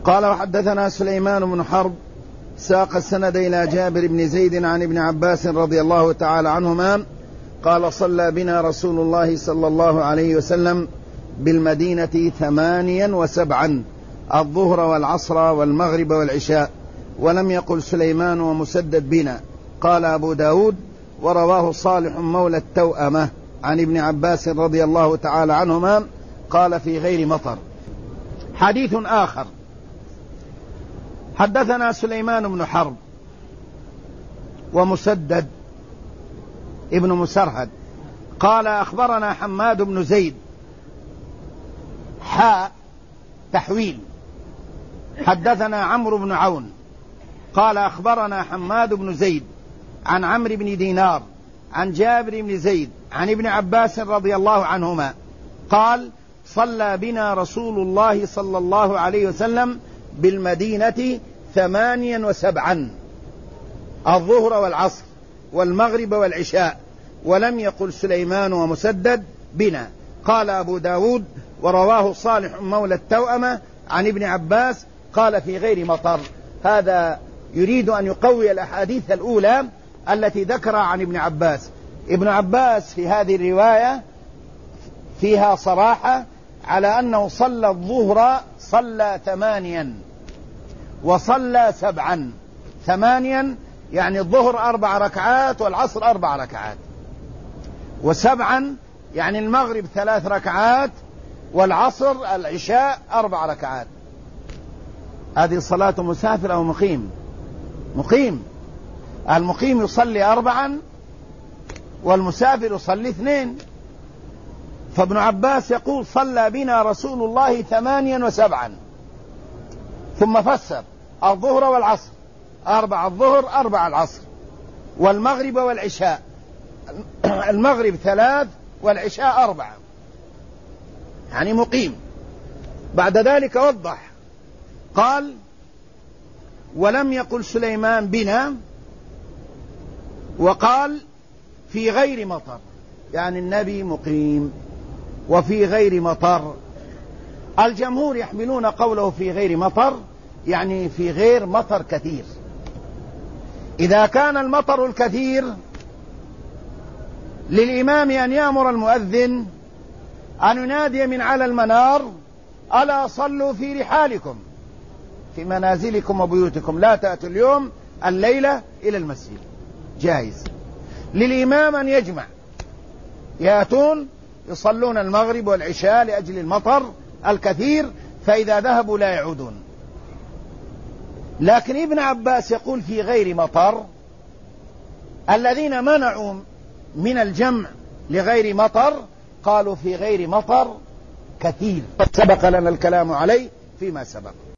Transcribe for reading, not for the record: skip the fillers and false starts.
قال وحدثنا سليمان بن حرب ساق السند إلى جابر بن زيد عن ابن عباس رضي الله تعالى عنهما قال صلى بنا رسول الله صلى الله عليه وسلم بالمدينة 8 و7 الظهر والعصر والمغرب والعشاء، ولم يقل سليمان ومسدد بنا. قال أبو داود ورواه صالح مولى التوأمة عن ابن عباس رضي الله تعالى عنهما قال في غير مطر. حديث آخر. حدثنا سليمان بن حرب ومسدد ابن مسرهد قال أخبرنا حماد بن زيد تحويل. حدثنا عمرو بن عون قال أخبرنا حماد بن زيد عن عمرو بن دينار عن جابر بن زيد عن ابن عباس رضي الله عنهما قال صلى بنا رسول الله صلى الله عليه وسلم بالمدينة 8 و7 الظهر والعصر والمغرب والعشاء، ولم يقل سليمان ومسدد بنا. قال أبو داود ورواه صالح مولى التوأمة عن ابن عباس قال في غير مطر. هذا يريد أن يقوي الأحاديث الأولى التي ذكرها عن ابن عباس. ابن عباس في هذه الرواية فيها صراحة على أنه صلى الظهر صلى 8 وصلى 7. 8 يعني الظهر 4 ركعات والعصر 4 ركعات، و7 يعني المغرب 3 ركعات والعصر العشاء 4 ركعات. هذه صلاة مسافر أو مقيم؟ المقيم يصلي 4 والمسافر يصلي 2. فابن عباس يقول صلى بنا رسول الله 8 و7، ثم فسر الظهر والعصر 4 الظهر 4 العصر، والمغرب والعشاء، المغرب 3 والعشاء 4، يعني مقيم. بعد ذلك وضح قال ولم يقل سليمان بنا، وقال في غير مطر، يعني النبي مقيم وفي غير مطر. الجمهور يحملون قوله في غير مطر يعني في غير مطر كثير. إذا كان المطر الكثير للإمام أن يأمر المؤذن أن ينادي من على المنار ألا صلوا في رحالكم في منازلكم وبيوتكم لا تأتوا اليوم الليلة إلى المسجد، جائز. للإمام أن يجمع، يأتون يصلون المغرب والعشاء لأجل المطر الكثير، فإذا ذهبوا لا يعودون. لكن ابن عباس يقول في غير مطر. الذين منعوا من الجمع لغير مطر قالوا في غير مطر كثير، سبق لنا الكلام عليه فيما سبق.